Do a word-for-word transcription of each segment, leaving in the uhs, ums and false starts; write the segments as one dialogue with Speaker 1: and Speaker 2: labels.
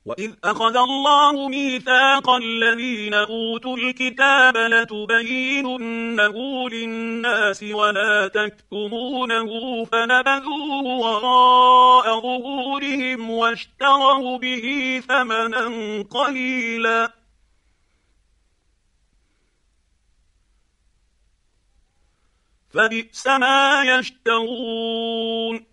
Speaker 1: وإذ أخذ الله ميثاق الذين أوتوا الكتاب لتبيننه للناس ولا تكتمونه فنبذوه وراء ظهورهم واشتروا به ثمنا قليلا فبئس ما يشترون.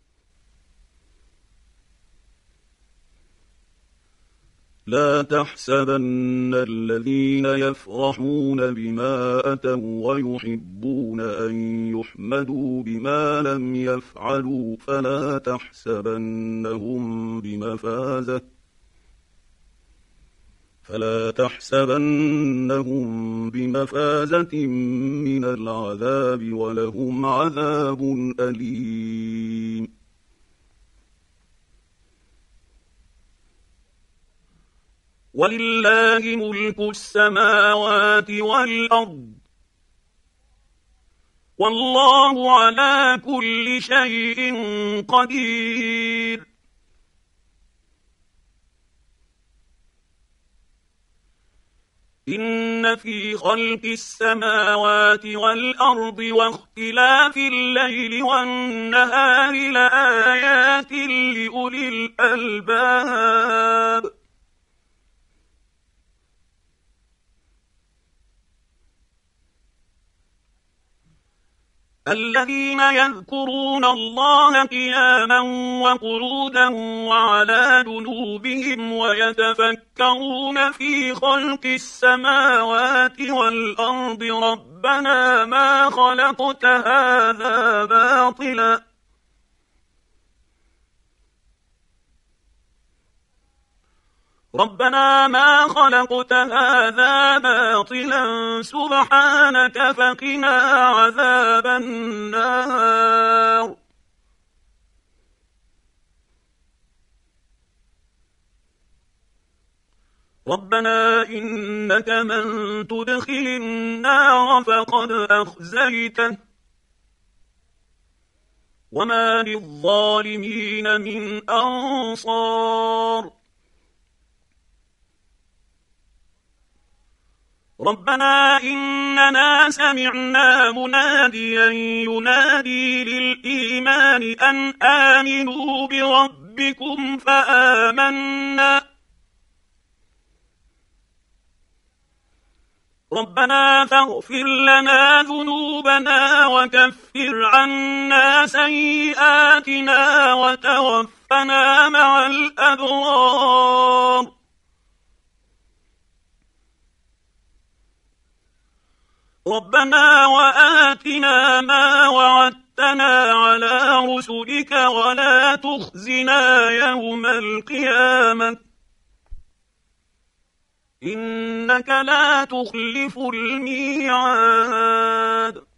Speaker 1: لا تحسبن الذين يفرحون بما أتوا ويحبون أن يحمدوا بما لم يفعلوا فلا تحسبنهم بمفازة فلا تحسبنهم بمفازة من العذاب ولهم عذاب أليم. ولله ملك السماوات والأرض والله على كل شيء قدير. إن في خلق السماوات والأرض واختلاف الليل والنهار لآيات لأولي الألباب. الذين يذكرون الله قياما وقعودا وعلى جنوبهم ويتفكرون في خلق السماوات والأرض ربنا ما خلقت هذا باطلا ربنا ما خلقت هذا باطلا سبحانك فقنا عذاب النار. ربنا إنك من تدخل النار فقد أخزيته وما للظالمين من أنصار. ربنا إننا سمعنا مناديا ينادي للإيمان أن آمنوا بربكم فآمنا ربنا فاغفر لنا ذنوبنا وكفر عنا سيئاتنا وتوفنا مع الأبرار. ربنا وآتنا ما وعدتنا على رسلك ولا تخزنا يوم القيامة إنك لا تخلف الميعاد.